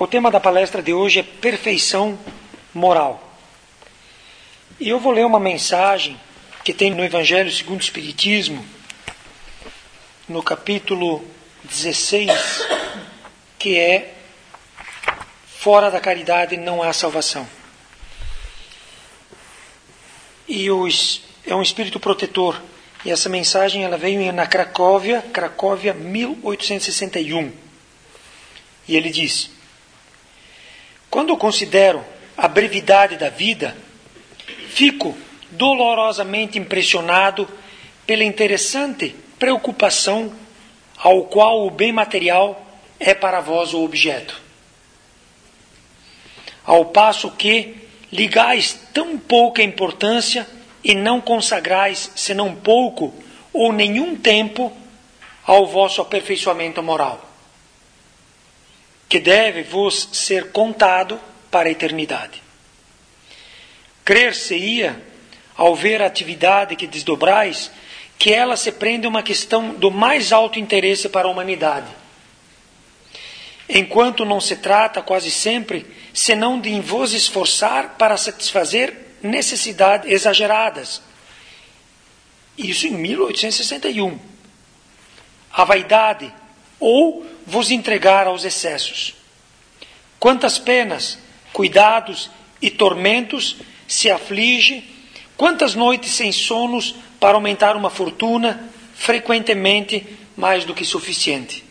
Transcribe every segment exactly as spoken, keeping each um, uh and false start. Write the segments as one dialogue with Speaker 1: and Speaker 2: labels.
Speaker 1: O tema da palestra de hoje é perfeição moral. E eu vou ler uma mensagem que tem no Evangelho segundo o Espiritismo, no capítulo dezesseis, que é fora da caridade não há salvação. E os, é um espírito protetor. E essa mensagem ela veio na Cracóvia, Cracóvia mil oitocentos e sessenta e um. E ele diz: quando eu considero a brevidade da vida, fico dolorosamente impressionado pela interessante preocupação ao qual o bem material é para vós o objeto. Ao passo que ligais tão pouca importância e não consagrais senão pouco ou nenhum tempo ao vosso aperfeiçoamento moral, que deve vos ser contado para a eternidade. Crer-se-ia, ao ver a atividade que desdobrais, que ela se prende a uma questão do mais alto interesse para a humanidade, enquanto não se trata quase sempre, senão de vos esforçar para satisfazer necessidades exageradas. Isso em mil oitocentos e sessenta e um. A vaidade, ou vos entregar aos excessos. Quantas penas, cuidados e tormentos se aflige, quantas noites sem sonos para aumentar uma fortuna, frequentemente mais do que suficiente.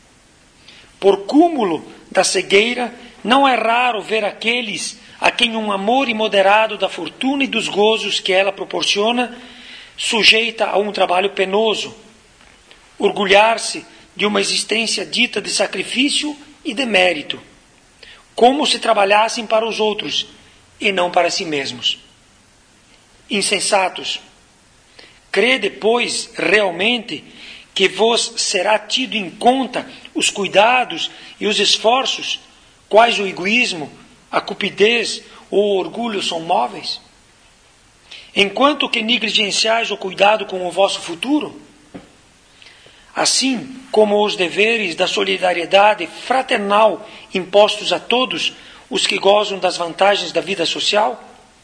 Speaker 1: Por cúmulo da cegueira, não é raro ver aqueles a quem um amor imoderado da fortuna e dos gozos que ela proporciona sujeita a um trabalho penoso, orgulhar-se de uma existência dita de sacrifício e de mérito, como se trabalhassem para os outros e não para si mesmos. Insensatos, crede, pois, realmente que vos será tido em conta os cuidados e os esforços, quais o egoísmo, a cupidez ou o orgulho são móveis? Enquanto que negligenciais o cuidado com o vosso futuro? Assim como os deveres da solidariedade fraternal impostos a todos os que gozam das vantagens da vida social?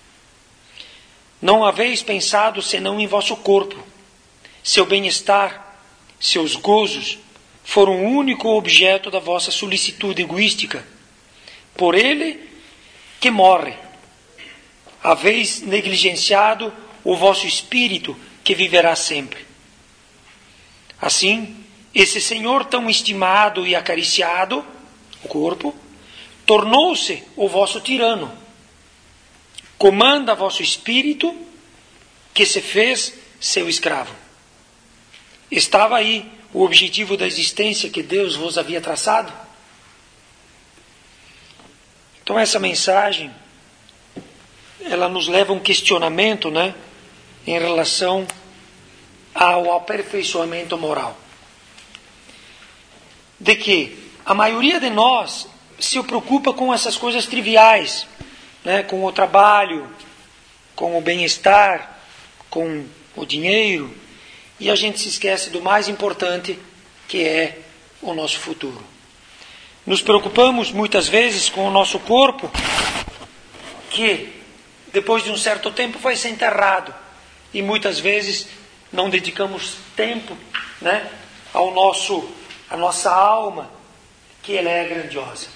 Speaker 1: Não haveis pensado senão em vosso corpo. Seu bem-estar, seus gozos, foram o único objeto da vossa solicitude egoística. Por ele que morre. Haveis negligenciado o vosso espírito que viverá sempre. Assim, esse Senhor tão estimado e acariciado, o corpo, tornou-se o vosso tirano. Comanda vosso espírito, que se fez seu escravo. Estava aí o objetivo da existência que Deus vos havia traçado? Então essa mensagem, ela nos leva a um questionamento, né, em relação ao aperfeiçoamento moral. De que a maioria de nós se preocupa com essas coisas triviais, né, com o trabalho, com o bem-estar, com o dinheiro, e a gente se esquece do mais importante, que é o nosso futuro. Nos preocupamos muitas vezes com o nosso corpo, que depois de um certo tempo vai ser enterrado, e muitas vezes não dedicamos tempo, né, ao nosso, à nossa alma, que ela é grandiosa.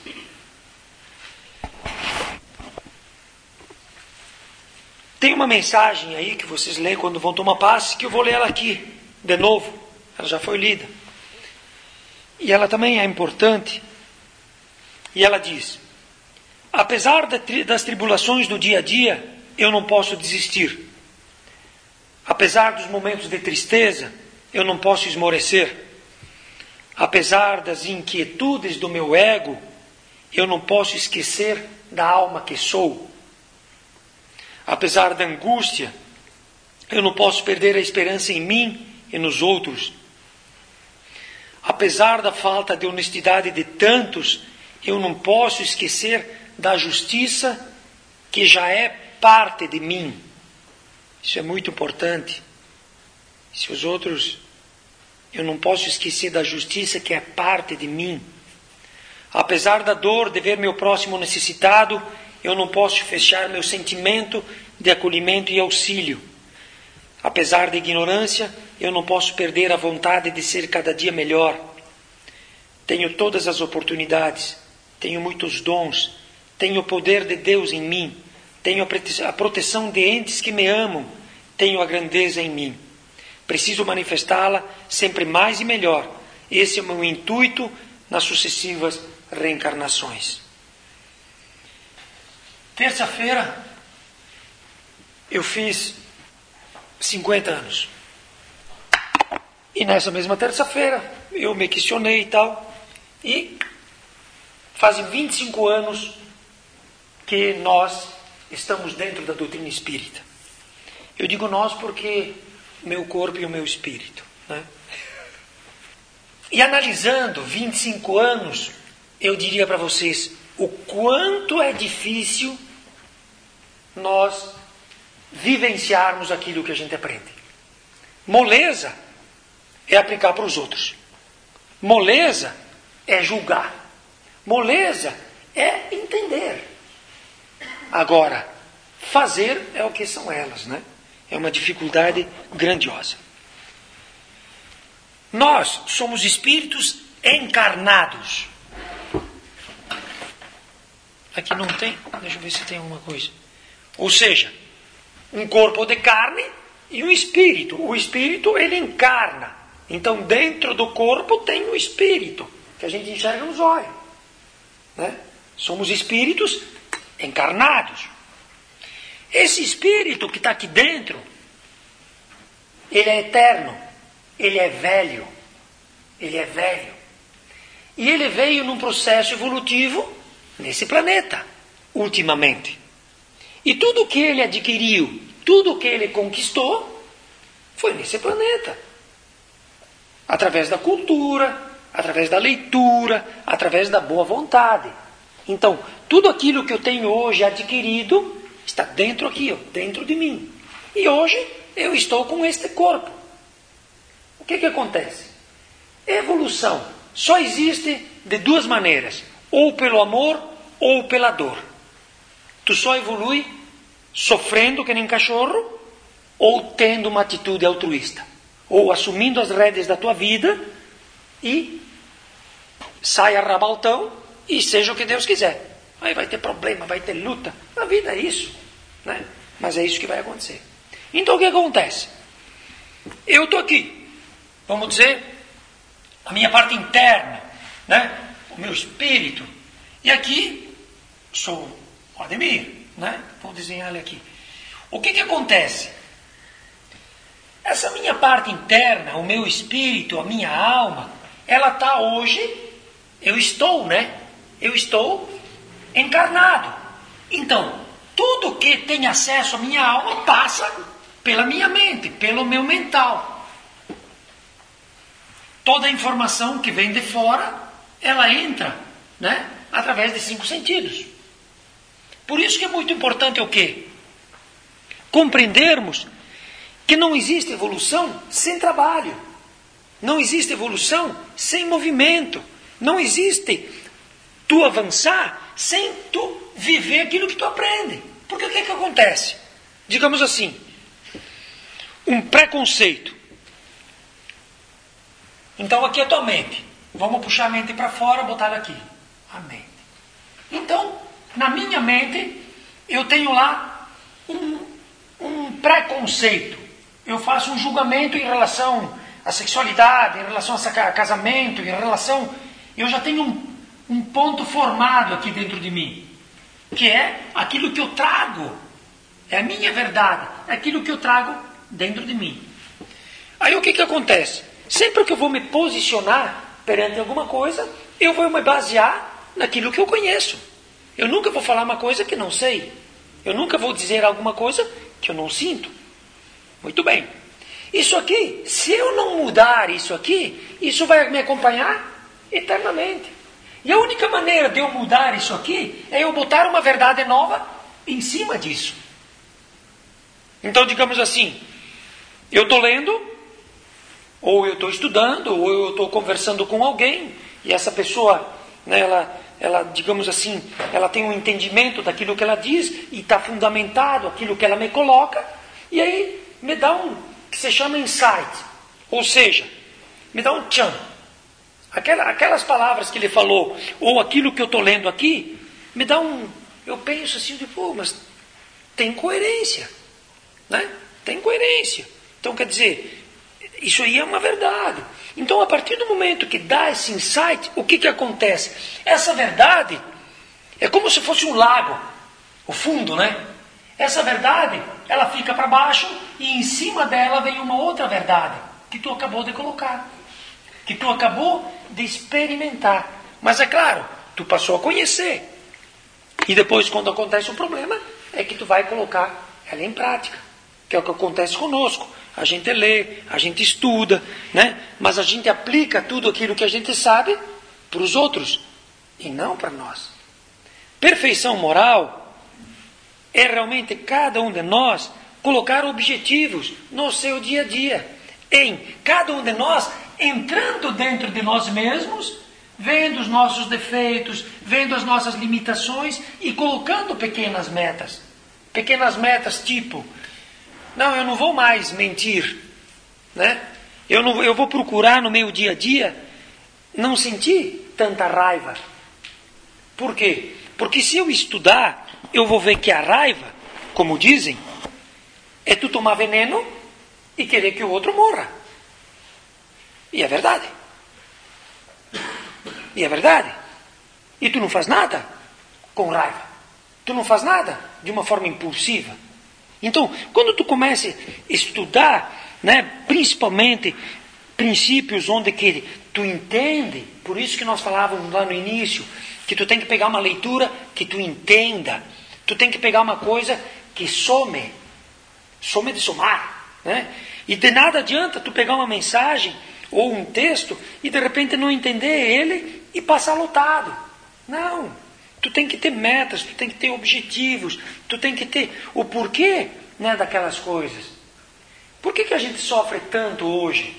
Speaker 1: Tem uma mensagem aí que vocês leem quando vão tomar passe, que eu vou ler ela aqui, de novo. Ela já foi lida. E ela também é importante. E ela diz: apesar das tribulações do dia a dia, eu não posso desistir. Apesar dos momentos de tristeza, eu não posso esmorecer. Apesar das inquietudes do meu ego, eu não posso esquecer da alma que sou. Apesar da angústia, eu não posso perder a esperança em mim e nos outros. Apesar da falta de honestidade de tantos, eu não posso esquecer da justiça que já é parte de mim. Isso é muito importante. Se os outros, eu não posso esquecer da justiça que é parte de mim. Apesar da dor de ver meu próximo necessitado, eu não posso fechar meu sentimento de acolhimento e auxílio. Apesar da ignorância, eu não posso perder a vontade de ser cada dia melhor. Tenho todas as oportunidades, tenho muitos dons, tenho o poder de Deus em mim, tenho a proteção de entes que me amam, tenho a grandeza em mim. Preciso manifestá-la sempre mais e melhor. Esse é o meu intuito nas sucessivas reencarnações. Terça-feira, eu fiz cinquenta anos. E nessa mesma terça-feira, eu me questionei e tal. E fazem vinte e cinco anos que nós estamos dentro da doutrina espírita. Eu digo nós porque meu corpo e o meu espírito, né? E analisando vinte e cinco anos, eu diria para vocês o quanto é difícil nós vivenciarmos aquilo que a gente aprende. Moleza é aplicar para os outros. Moleza é julgar. Moleza é entender. Agora, fazer é o que são elas, né? É uma dificuldade grandiosa. Nós somos espíritos encarnados. Aqui não tem? Deixa eu ver se tem alguma coisa. Ou seja, um corpo de carne e um espírito. O espírito, ele encarna. Então, dentro do corpo tem o espírito, que a gente enxerga nos olhos, né? Somos espíritos encarnados. Esse espírito que está aqui dentro, ele é eterno, ele é velho, ele é velho. E ele veio num processo evolutivo nesse planeta, ultimamente. E tudo que ele adquiriu, tudo que ele conquistou, foi nesse planeta. Através da cultura, através da leitura, através da boa vontade. Então, tudo aquilo que eu tenho hoje adquirido está dentro aqui, ó, dentro de mim. E hoje eu estou com este corpo. O que que acontece? Evolução só existe de duas maneiras. Ou pelo amor ou pela dor. Tu só evolui sofrendo que nem cachorro ou tendo uma atitude altruísta. Ou assumindo as rédeas da tua vida e sai arrabaltão e seja o que Deus quiser. Aí vai ter problema, vai ter luta. A vida é isso, né? Mas é isso que vai acontecer. Então o que acontece? Eu estou aqui, vamos dizer, a minha parte interna, né? O meu espírito. E aqui sou o Ademir, né? Vou desenhar ele aqui. O que que acontece? Essa minha parte interna, o meu espírito, a minha alma, ela está hoje, eu estou, né? Eu estou encarnado. Então, tudo que tem acesso à minha alma passa pela minha mente, pelo meu mental. Toda a informação que vem de fora, ela entra, né? Através de cinco sentidos. Por isso que é muito importante o quê? Compreendermos que não existe evolução sem trabalho. Não existe evolução sem movimento. Não existe tu avançar sem tu viver aquilo que tu aprende. Porque o que que acontece? Digamos assim, um preconceito. Então aqui é tua mente. Vamos puxar a mente para fora, botar ela aqui. A mente. Então, na minha mente, eu tenho lá um, um preconceito. Eu faço um julgamento em relação à sexualidade, em relação a casamento, em relação... Eu já tenho um, um ponto formado aqui dentro de mim, que é aquilo que eu trago. É a minha verdade. É aquilo que eu trago dentro de mim. Aí o que que acontece? Sempre que eu vou me posicionar perante alguma coisa, eu vou me basear naquilo que eu conheço. Eu nunca vou falar uma coisa que não sei. Eu nunca vou dizer alguma coisa que eu não sinto. Muito bem. Isso aqui, se eu não mudar isso aqui, isso vai me acompanhar eternamente. E a única maneira de eu mudar isso aqui é eu botar uma verdade nova em cima disso. Então, digamos assim, eu estou lendo, ou eu estou estudando, ou eu estou conversando com alguém, e essa pessoa, né, ela ela, digamos assim, ela tem um entendimento daquilo que ela diz e está fundamentado aquilo que ela me coloca, e aí me dá um, que se chama insight, ou seja, me dá um tchan. Aquela, aquelas palavras que ele falou, ou aquilo que eu estou lendo aqui, me dá um, eu penso assim, de, pô, mas tem coerência, né? Tem coerência. Então, quer dizer, isso aí é uma verdade. Então, a partir do momento que dá esse insight, o que, que acontece? Essa verdade é como se fosse um lago, o fundo, né? Essa verdade, ela fica para baixo e em cima dela vem uma outra verdade que tu acabou de colocar, que tu acabou de experimentar. Mas é claro, tu passou a conhecer. E depois, quando acontece um problema, é que tu vai colocar ela em prática, que é o que acontece conosco. A gente lê, a gente estuda, né? Mas a gente aplica tudo aquilo que a gente sabe para os outros e não para nós. Perfeição moral é realmente cada um de nós colocar objetivos no seu dia a dia, em cada um de nós entrando dentro de nós mesmos, vendo os nossos defeitos, vendo as nossas limitações e colocando pequenas metas. Pequenas metas tipo, não, eu não vou mais mentir, né? Eu, não, eu vou procurar no meu dia a dia não sentir tanta raiva. Por quê? Porque se eu estudar, eu vou ver que a raiva, como dizem, é tu tomar veneno e querer que o outro morra. E é verdade. E é verdade. E tu não faz nada com raiva. Tu não faz nada de uma forma impulsiva. Então, quando tu começa a estudar, né, principalmente princípios onde que tu entende, por isso que nós falávamos lá no início, que tu tem que pegar uma leitura que tu entenda. Tu tem que pegar uma coisa que some. Some de somar, né? E de nada adianta tu pegar uma mensagem ou um texto e de repente não entender ele e passar lotado. Não. Tu tem que ter metas, tu tem que ter objetivos, tu tem que ter o porquê, né, daquelas coisas. Por que, que a gente sofre tanto hoje?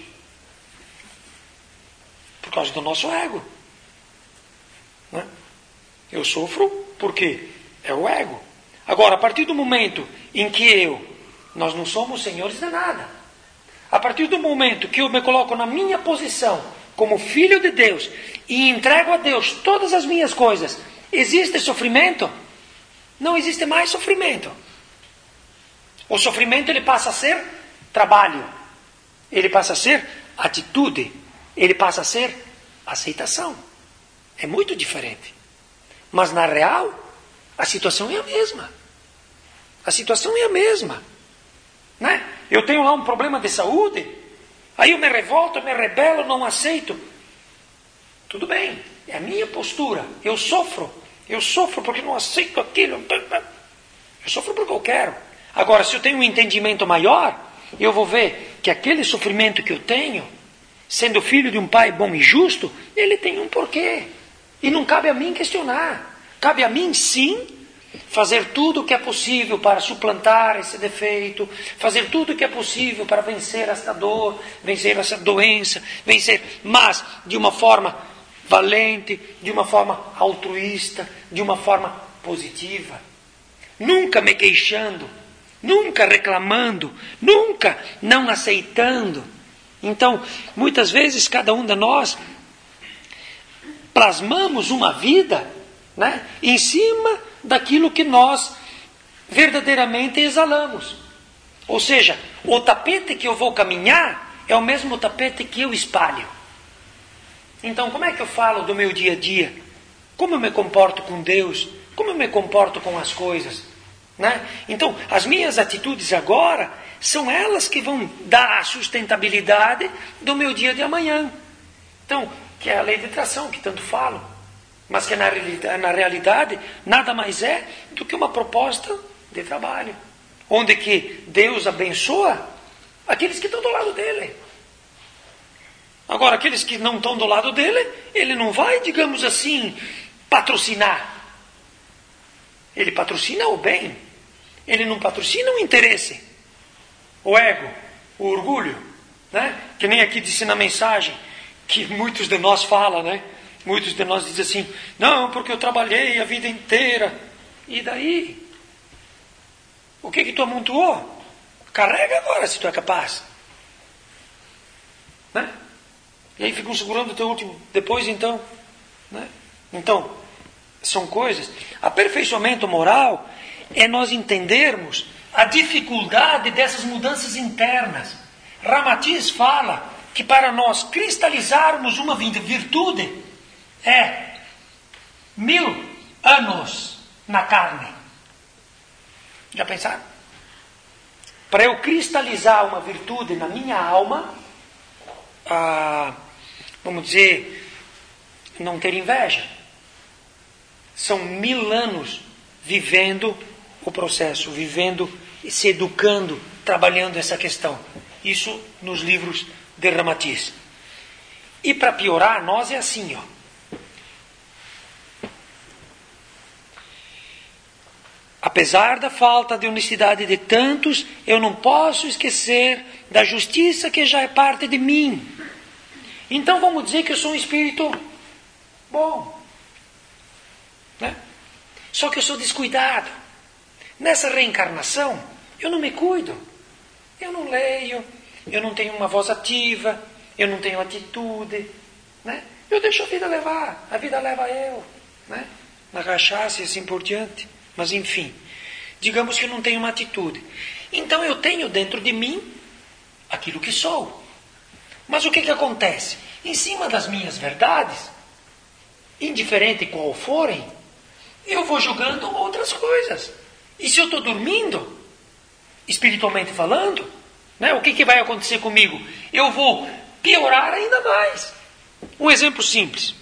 Speaker 1: Por causa do nosso ego. Né? Eu sofro porque é o ego. Agora, a partir do momento em que eu, nós não somos senhores de nada. A partir do momento que eu me coloco na minha posição como filho de Deus e entrego a Deus todas as minhas coisas, existe sofrimento? Não existe mais sofrimento. O sofrimento ele passa a ser trabalho. Ele passa a ser atitude. Ele passa a ser aceitação. É muito diferente. Mas na real, a situação é a mesma. A situação é a mesma. Né? Eu tenho lá um problema de saúde, aí eu me revolto, eu me rebelo, não aceito. Tudo bem, é a minha postura. Eu sofro. Eu sofro porque não aceito aquilo. Eu sofro porque eu quero. Agora, se eu tenho um entendimento maior, eu vou ver que aquele sofrimento que eu tenho, sendo filho de um pai bom e justo, ele tem um porquê. E não cabe a mim questionar. Cabe a mim, sim, fazer tudo o que é possível para suplantar esse defeito, fazer tudo o que é possível para vencer esta dor, vencer essa doença, vencer, mas de uma forma valente, de uma forma altruísta, de uma forma positiva. Nunca me queixando, nunca reclamando, nunca não aceitando. Então, muitas vezes, cada um de nós plasmamos uma vida, né, em cima daquilo que nós verdadeiramente exalamos. Ou seja, o tapete que eu vou caminhar é o mesmo tapete que eu espalho. Então, como é que eu falo do meu dia a dia? Como eu me comporto com Deus? Como eu me comporto com as coisas? Né? Então, as minhas atitudes agora são elas que vão dar a sustentabilidade do meu dia de amanhã. Então, que é a lei de atração que tanto falo, mas que na, na realidade nada mais é do que uma proposta de trabalho, onde que Deus abençoa aqueles que estão do lado dele. Agora, aqueles que não estão do lado dele, ele não vai, digamos assim, patrocinar. Ele patrocina o bem. Ele não patrocina o interesse, o ego, o orgulho, né? Que nem aqui disse na mensagem, que muitos de nós falam, né? Muitos de nós dizem assim, não, porque eu trabalhei a vida inteira. E daí? O que que tu amontoou? Carrega agora, se tu é capaz. Né? E aí ficam segurando o teu último. Depois, então. Né? Então, são coisas. Aperfeiçoamento moral é nós entendermos a dificuldade dessas mudanças internas. Ramatiz fala que para nós cristalizarmos uma virtude é mil anos na carne. Já pensaram? Para eu cristalizar uma virtude na minha alma, ah, vamos dizer, não ter inveja. São mil anos vivendo o processo, vivendo, se educando, trabalhando essa questão. Isso nos livros de Ramatiz. E para piorar, nós é assim, ó. Apesar da falta de honestidade de tantos, eu não posso esquecer da justiça que já é parte de mim. Então vamos dizer que eu sou um espírito bom. Né? Só que eu sou descuidado. Nessa reencarnação, eu não me cuido. Eu não leio, eu não tenho uma voz ativa, eu não tenho atitude. Né? Eu deixo a vida levar, a vida leva eu. Né? Na cachaça e assim por diante. Mas enfim, digamos que eu não tenho uma atitude. Então eu tenho dentro de mim aquilo que sou. Mas o que que acontece? Em cima das minhas verdades, indiferente qual forem, eu vou julgando outras coisas. E se eu estou dormindo, espiritualmente falando, né, o que que vai acontecer comigo? Eu vou piorar ainda mais. Um exemplo simples.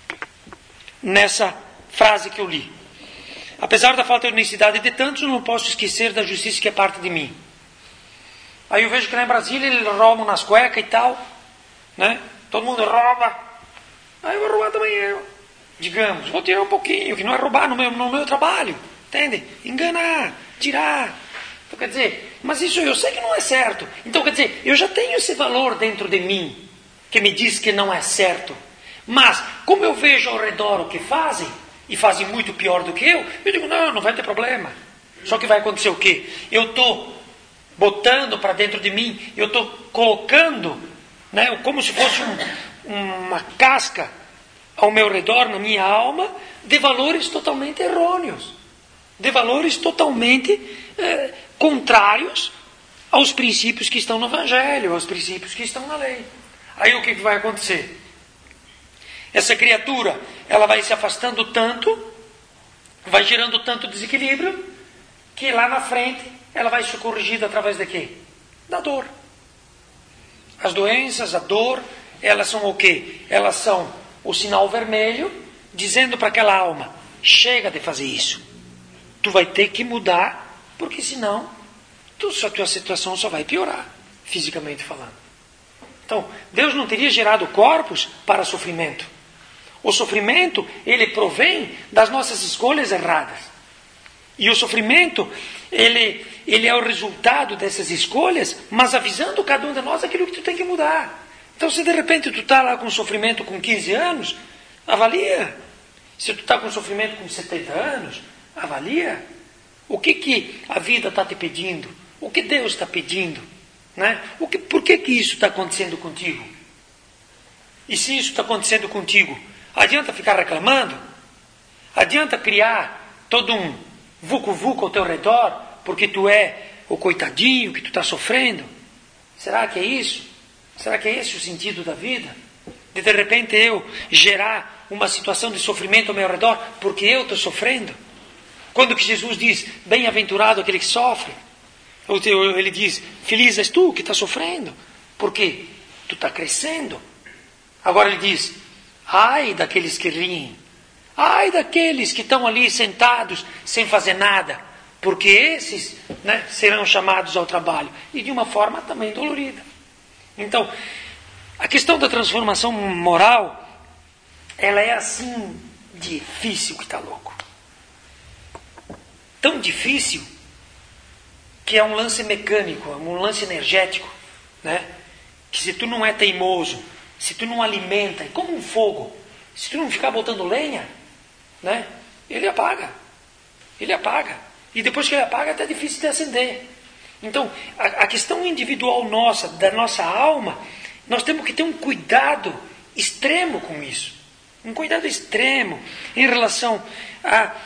Speaker 1: Nessa frase que eu li. Apesar da falta de honestidade de tantos, não posso esquecer da justiça que é parte de mim. Aí eu vejo que lá em Brasília eles roubam nas cuecas e tal. Né? Todo mundo rouba. Aí eu vou roubar também eu. Digamos, vou tirar um pouquinho, que não é roubar no meu, no meu trabalho. Entende? Enganar, tirar. Então quer dizer, mas isso eu sei que não é certo. Então quer dizer, eu já tenho esse valor dentro de mim, que me diz que não é certo. Mas, como eu vejo ao redor o que fazem, e fazem muito pior do que eu, eu digo, não, não vai ter problema. Só que vai acontecer o quê? Eu estou botando para dentro de mim, eu estou colocando, né, como se fosse um, uma casca ao meu redor, na minha alma, de valores totalmente errôneos, de valores totalmente eh, contrários aos princípios que estão no Evangelho, aos princípios que estão na lei. Aí o que, que vai acontecer? Essa criatura, ela vai se afastando tanto, vai gerando tanto desequilíbrio, que lá na frente ela vai ser corrigida através de quê? Da dor. As doenças, a dor, elas são o quê? Elas são o sinal vermelho, dizendo para aquela alma, chega de fazer isso. Tu vai ter que mudar, porque senão tu, a tua situação só vai piorar, fisicamente falando. Então, Deus não teria gerado corpos para sofrimento. O sofrimento, ele provém das nossas escolhas erradas. E o sofrimento, ele, ele é o resultado dessas escolhas, mas avisando cada um de nós aquilo que tu tem que mudar. Então, se de repente tu está lá com sofrimento com quinze anos, avalia. Se tu está com sofrimento com setenta anos, avalia. O que, que a vida está te pedindo? O que Deus está pedindo? Né? O que, por que, que isso está acontecendo contigo? E se isso está acontecendo contigo, adianta ficar reclamando? Adianta criar todo um vucu-vucu ao teu redor, porque tu é o coitadinho que tu está sofrendo? Será que é isso? Será que é esse o sentido da vida? De de repente eu gerar uma situação de sofrimento ao meu redor, porque eu estou sofrendo? Quando que Jesus diz, bem-aventurado aquele que sofre, ele diz, feliz és tu que está sofrendo, porque tu está crescendo. Agora ele diz, ai daqueles que riem, ai daqueles que estão ali sentados sem fazer nada, porque esses, né, serão chamados ao trabalho, e de uma forma também dolorida. Então, a questão da transformação moral, ela é assim difícil que está louco. Tão difícil que é um lance mecânico, um lance energético, né? Que se tu não é teimoso, se tu não alimenta, é como um fogo. Se tu não ficar botando lenha, né, ele apaga. Ele apaga. E depois que ele apaga, é até difícil de acender. Então, a, a questão individual nossa, da nossa alma, nós temos que ter um cuidado extremo com isso. Um cuidado extremo em relação a,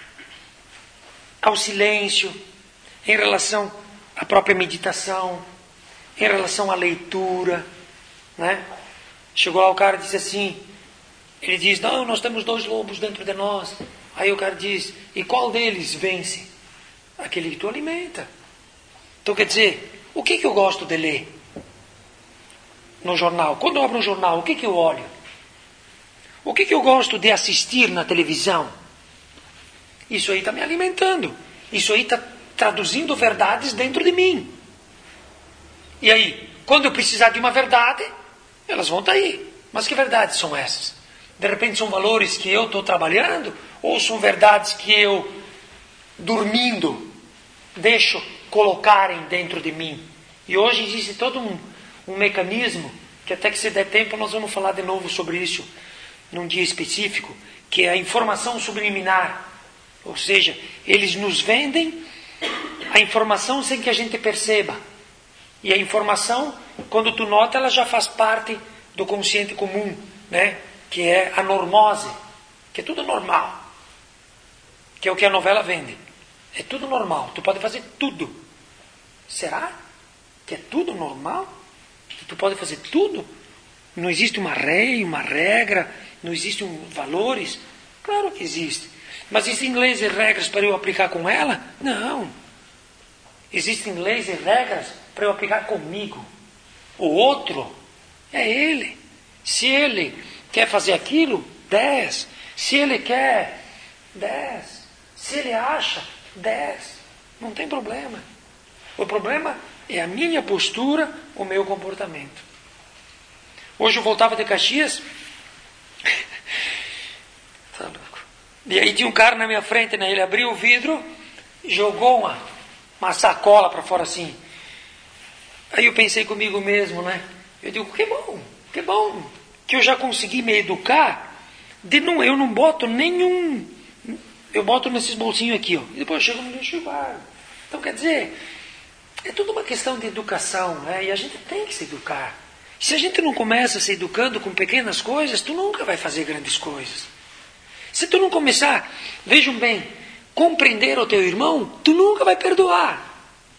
Speaker 1: ao silêncio, em relação à própria meditação, em relação à leitura, né? Chegou lá o cara e disse assim, ele diz, não, nós temos dois lobos dentro de nós. Aí o cara diz, e qual deles vence? Aquele que tu alimenta. Então quer dizer, o que, que eu gosto de ler? No jornal. Quando eu abro um jornal, o que, que eu olho? O que, que eu gosto de assistir na televisão? Isso aí está me alimentando. Isso aí está traduzindo verdades dentro de mim. E aí, quando eu precisar de uma verdade, elas vão estar aí. Mas que verdades são essas? De repente são valores que eu estou trabalhando? Ou são verdades que eu, dormindo, deixo colocarem dentro de mim? E hoje existe todo um, um mecanismo, que até que se der tempo nós vamos falar de novo sobre isso, num dia específico, que é a informação subliminar. Ou seja, eles nos vendem a informação sem que a gente perceba. E a informação, quando tu nota, ela já faz parte do consciente comum, né? Que é a normose, que é tudo normal. Que é o que a novela vende. É tudo normal, tu pode fazer tudo. Será que é tudo normal? Que tu pode fazer tudo? Não existe uma lei, uma regra, não existem um, valores? Claro que existe. Mas existem leis e regras para eu aplicar com ela? Não. Existem leis e regras para eu aplicar comigo. O outro é ele. Se ele quer fazer aquilo, dez. Se ele quer, dez. Se ele acha, dez. Não tem problema. O problema é a minha postura, o meu comportamento. Hoje eu voltava de Caxias. Tá louco. E aí tinha um cara na minha frente, né? Ele abriu o vidro, jogou uma, uma sacola para fora assim. Aí eu pensei comigo mesmo, né? Eu digo, que bom, que bom, que eu já consegui me educar. De não, eu não boto nenhum, eu boto nesses bolsinhos aqui, ó. E depois eu chego no lixo e guardo. Então quer dizer, é tudo uma questão de educação, né? E a gente tem que se educar. Se a gente não começa se educando com pequenas coisas, tu nunca vai fazer grandes coisas. Se tu não começar, vejam bem, compreender o teu irmão, tu nunca vai perdoar.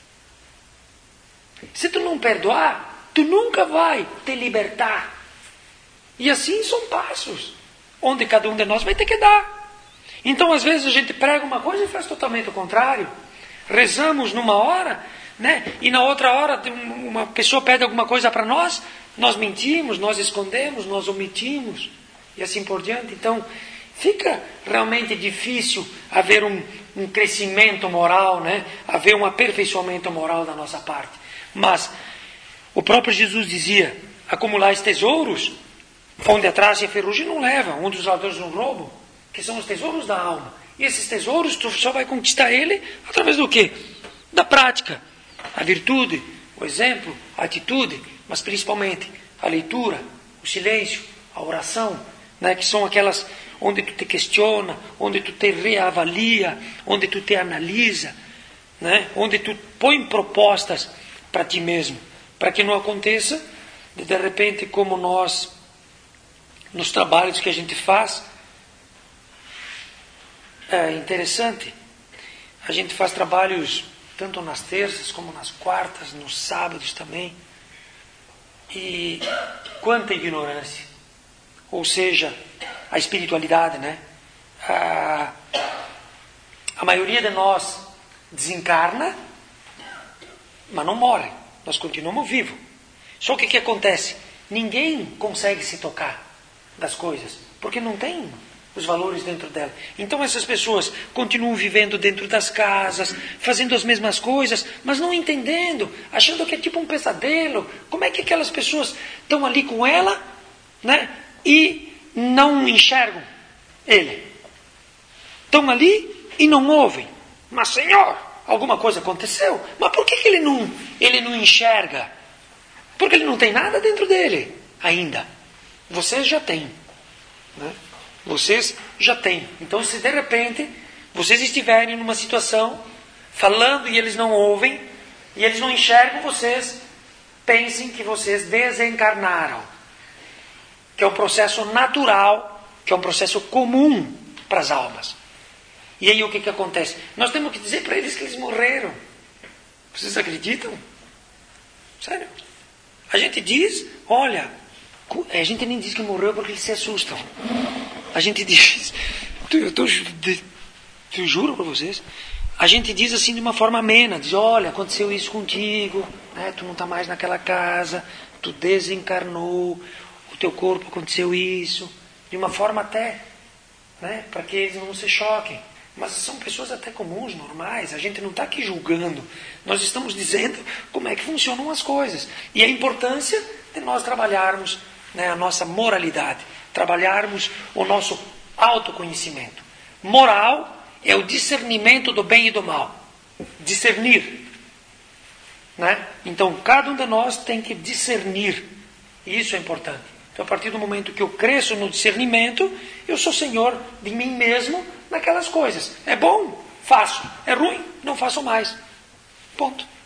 Speaker 1: Se tu não perdoar, tu nunca vai te libertar. E assim são passos, onde cada um de nós vai ter que dar. Então, às vezes, a gente prega uma coisa e faz totalmente o contrário. Rezamos numa hora, né? E na outra hora uma pessoa pede alguma coisa para nós, nós mentimos, nós escondemos, nós omitimos, e assim por diante. Então, fica realmente difícil haver um, um crescimento moral, né? Haver um aperfeiçoamento moral da nossa parte. Mas o próprio Jesus dizia, acumulais tesouros, onde a traça e a ferrugem não levam, onde os ladrões não roubam, que são os tesouros da alma. E esses tesouros, tu só vai conquistar ele através do quê? Da prática. A virtude, o exemplo, a atitude, mas principalmente a leitura, o silêncio, a oração, né, que são aquelas onde tu te questiona, onde tu te reavalia, onde tu te analisa, né, onde tu põe propostas para ti mesmo, para que não aconteça de, de repente, como nós, nos trabalhos que a gente faz, é interessante, a gente faz trabalhos tanto nas terças como nas quartas, nos sábados também, e quanta ignorância, ou seja, a espiritualidade, né? A, a maioria de nós desencarna, mas não morre, nós continuamos vivos. Só que o que acontece? Ninguém consegue se tocar das coisas, porque não tem os valores dentro dela. Então essas pessoas continuam vivendo dentro das casas, fazendo as mesmas coisas, mas não entendendo, achando que é tipo um pesadelo. Como é que aquelas pessoas estão ali com ela, né, e não enxergam ele? Estão ali e não ouvem. Mas, Senhor, alguma coisa aconteceu. Mas por que, que ele, não, ele não enxerga? Porque ele não tem nada dentro dele ainda. Você já tem, né? Vocês já têm. Então, se de repente vocês estiverem numa situação falando e eles não ouvem, e eles não enxergam vocês, pensem que vocês desencarnaram. Que é um processo natural, que é um processo comum para as almas. E aí o que, que acontece? Nós temos que dizer para eles que eles morreram. Vocês acreditam? Sério? A gente diz, olha, a gente nem diz que morreu porque eles se assustam. A gente diz, eu, tô, eu juro para vocês, a gente diz assim de uma forma amena, diz, olha, aconteceu isso contigo, né? Tu não está mais naquela casa, tu desencarnou, o teu corpo aconteceu isso, de uma forma até, né, para que eles não se choquem. Mas são pessoas até comuns, normais, a gente não está aqui julgando, nós estamos dizendo como é que funcionam as coisas. E a importância de nós trabalharmos, né, a nossa moralidade, trabalharmos o nosso autoconhecimento. Moral é o discernimento do bem e do mal. Discernir. Né? Então, cada um de nós tem que discernir. E isso é importante. Então, a partir do momento que eu cresço no discernimento, eu sou senhor de mim mesmo naquelas coisas. É bom? Faço. É ruim? Não faço mais. Ponto.